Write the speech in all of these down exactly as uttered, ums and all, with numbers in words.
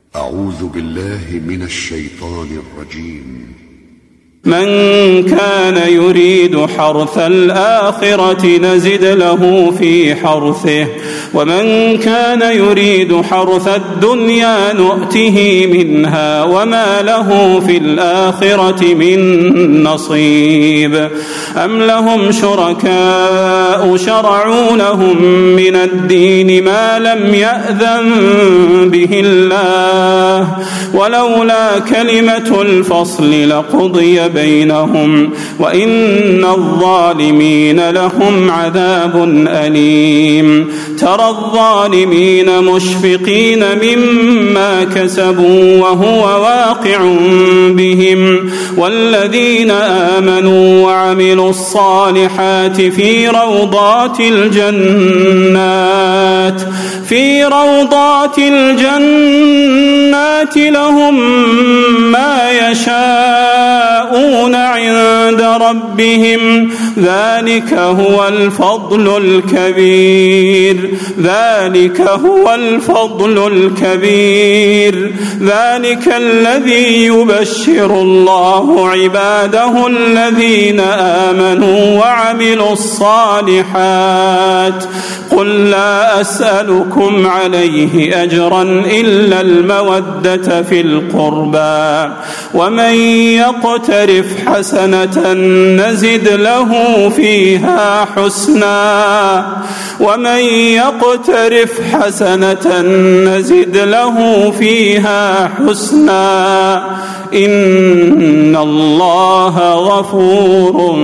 أعوذ بالله من الشيطان الرجيم. من كان يريد حرث الآخرة نزد له في حرثه ومن كان يريد حرث الدنيا نؤته منها وما له في الآخرة من نصيب. أم لهم شركاء شرعوا لهم من الدين ما لم يأذن به الله ولولا كلمة الفصل لقضي بينهم وإن الظالمين لهم عذاب أليم. ترى الظالمين مشفقين مما كسبوا وهو واقع بهم والذين آمنوا وعملوا الصالحات في روضات الجنات في روضات الجنات لهم ما يشاءون عند ربهم ذلك هو الفضل الكبير ذلك هو الفضل الكبير ذلك الذي يبشر الله عباده الذين آمنوا وعملوا الصالحات. قل لا أسألكم عليه أجرا إلا المودة في القربى ومن يقترف حسنة نزد له فيها حسنا ومن يقترف حسنة نزد له فيها حسنا إن الله غفور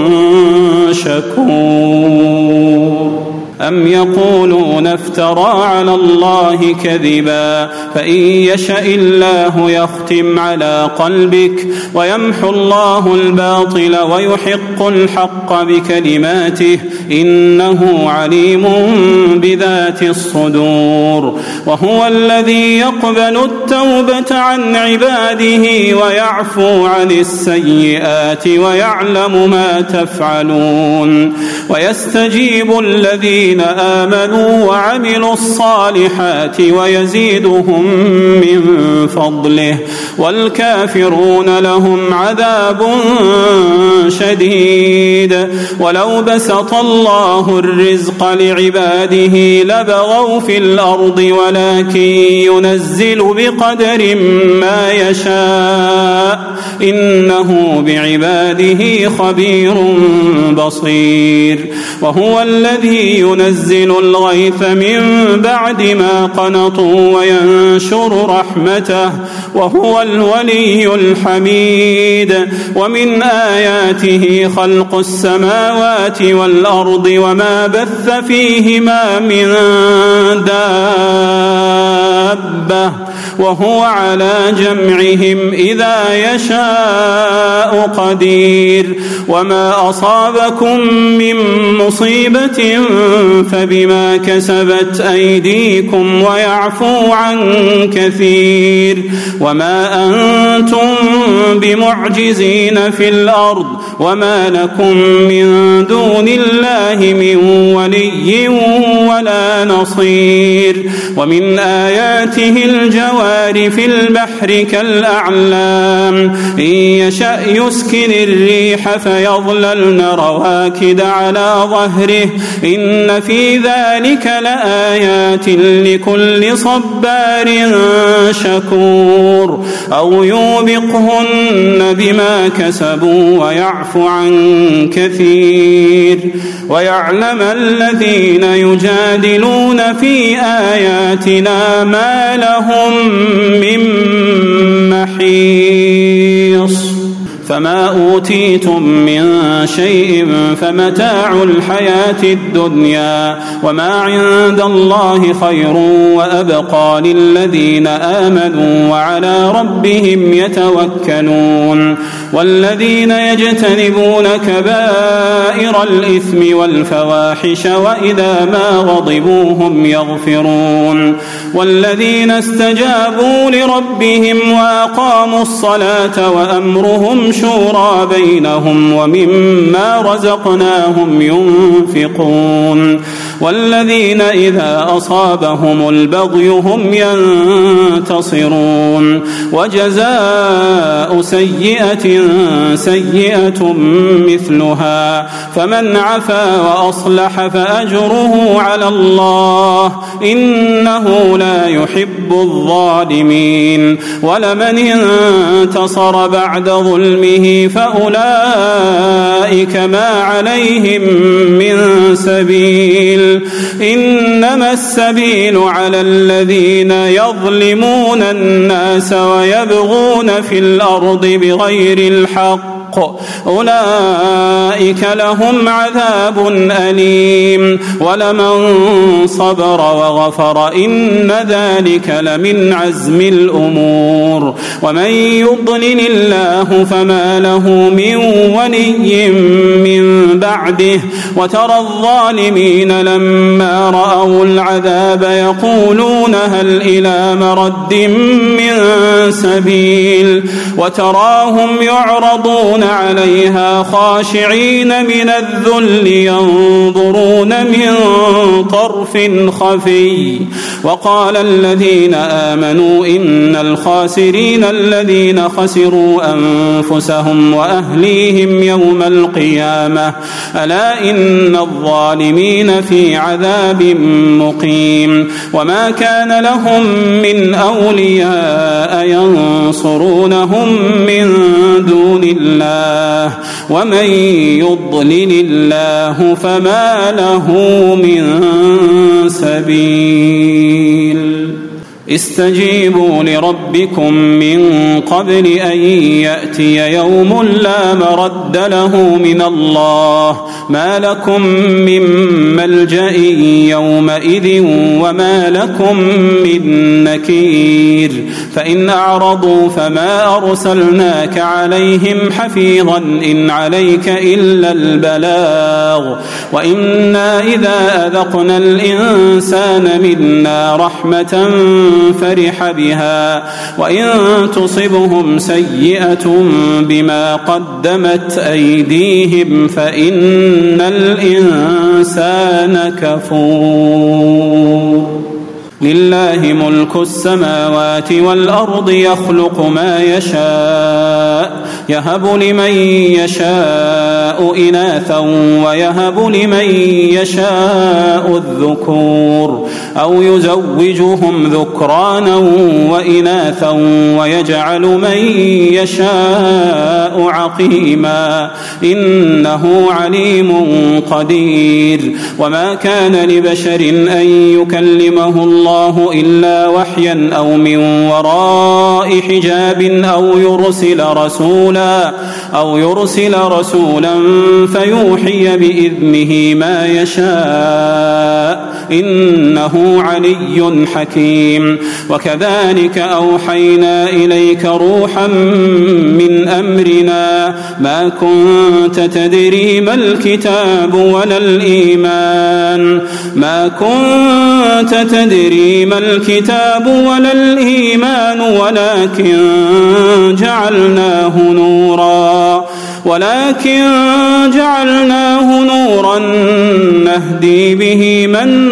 شكور. أم يقولون افترى على الله كذبا فإن يشاء الله يختم على قلبك ويمحو الله الباطل ويحق الحق بكلماته إنه عليم بذات الصدور. وهو الذي يقبل التوبة عن عباده ويعفو عن السيئات ويعلم ما تفعلون ويستجيب الذين آمنوا وعملوا الصالحات ويزيدهم من فضله والكافرون لهم عذاب شديد. ولو بسط الله الرزق لعباده لبغوا في الأرض ولكن ينزل بقدر ما يشاء إنه بعباده خبير بصير. وهو الذي ينزل الغيث من بعد ما قنطوا وينشر رحمته وهو الولي الحميد. ومن آياته خلق السماوات والأرض وما بث فيهما من دابة وهو على جمعهم إذا يشاء قدير. وما أصابكم من مصيبة فبما كسبت أيديكم ويعفو عن كثير. وما أنتم بمعجزين في الأرض وما لكم من دون الله من ولي ولا نصير. ومن آياته الجوار في البحر كالأعلام إن يشأ يسكن الريح فيظللن رواكد على ظهره إن في ذلك لآيات لكل صبار شكور. أو يوبقهن بما كسبوا ويعفو عن كثير ويعلم الذين يجادلون في آياتنا ما لهم من محيص. فما أوتيتم من شيء فمتاع الحياة الدنيا وما عند الله خير وأبقى للذين آمنوا وعلى ربهم يتوكلون. والذين يجتنبون كبائر الإثم والفواحش وإذا ما غضبوا هم يغفرون. والذين استجابوا لربهم وأقاموا الصلاة وأمرهم شورى بينهم ومما رزقناهم ينفقون. والذين إذا أصابهم البغي هم ينتصرون وجزاء سيئة سيئة مثلها فمن عفا وأصلح فأجره على الله إنه لا يحب الظالمين ولمن انتصر بعد ظلمه فأولئك ما عليهم من سبيل إنما السبيل على الذين يظلمون الناس ويبغون في الأرض بغير الحق أولئك لهم عذاب أليم ولمن صبر وغفر إن ذلك لمن عزم الأمور ومن يضلل الله فما له من ولي من بعده وترى الظالمين لما رأوا العذاب يقولون هل إلى مرد من سبيل وتراهم يعرضون عليها خاشعين من الذل ينظرون من طرف خفي وقال الذين آمنوا إن الخاسرين الذين خسروا أنفسهم وأهليهم يوم القيامة ألا إن الظالمين في عذاب مقيم وما كان لهم من أولياء ينصرونهم من دون الله ومن يضلل الله فما له من سبيل استجيبوا لربكم من قبل أن يأتي يوم لا مرد له من الله ما لكم من ملجأ يومئذ وما لكم من نكير فإن أعرضوا فما أرسلناك عليهم حفيظا إن عليك إلا البلاغ وإنا إذا أذقنا الإنسان منا رحمة فرح بها وإن تصبهم سيئة بما قدمت أيديهم فإن الإنسان كفور لله ملك السماوات والأرض يخلق ما يشاء يهب لمن يشاء إناثا ويهب لمن يشاء الذكور أو يزوجهم ذكرانا وإناثا ويجعل من يشاء عقيما إنه عليم قدير وما كان لبشر أن يكلمه الله إلا وحيا أو من وراء حجاب أو يرسل رسولا أو يرسل رسولا فيوحي بإذنه ما يشاء إنه علي حكيم وكذلك أوحينا إليك روحا من أمرنا ما كنت تدري ما الكتاب ولا الإيمان ما كنت تدري ما الكتاب ولا الإيمان ولكن جعلناه نورا ولكن جعلناه نورا نهدي به من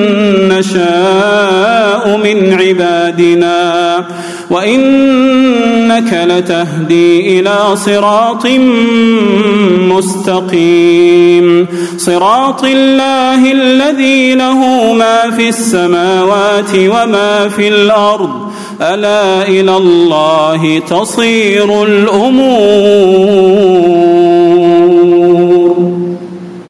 نشاء من عبادنا وإنك لتهدي إلى صراط مستقيم صراط الله الذي له ما في السماوات وما في الأرض ألا إلى الله تصير الأمور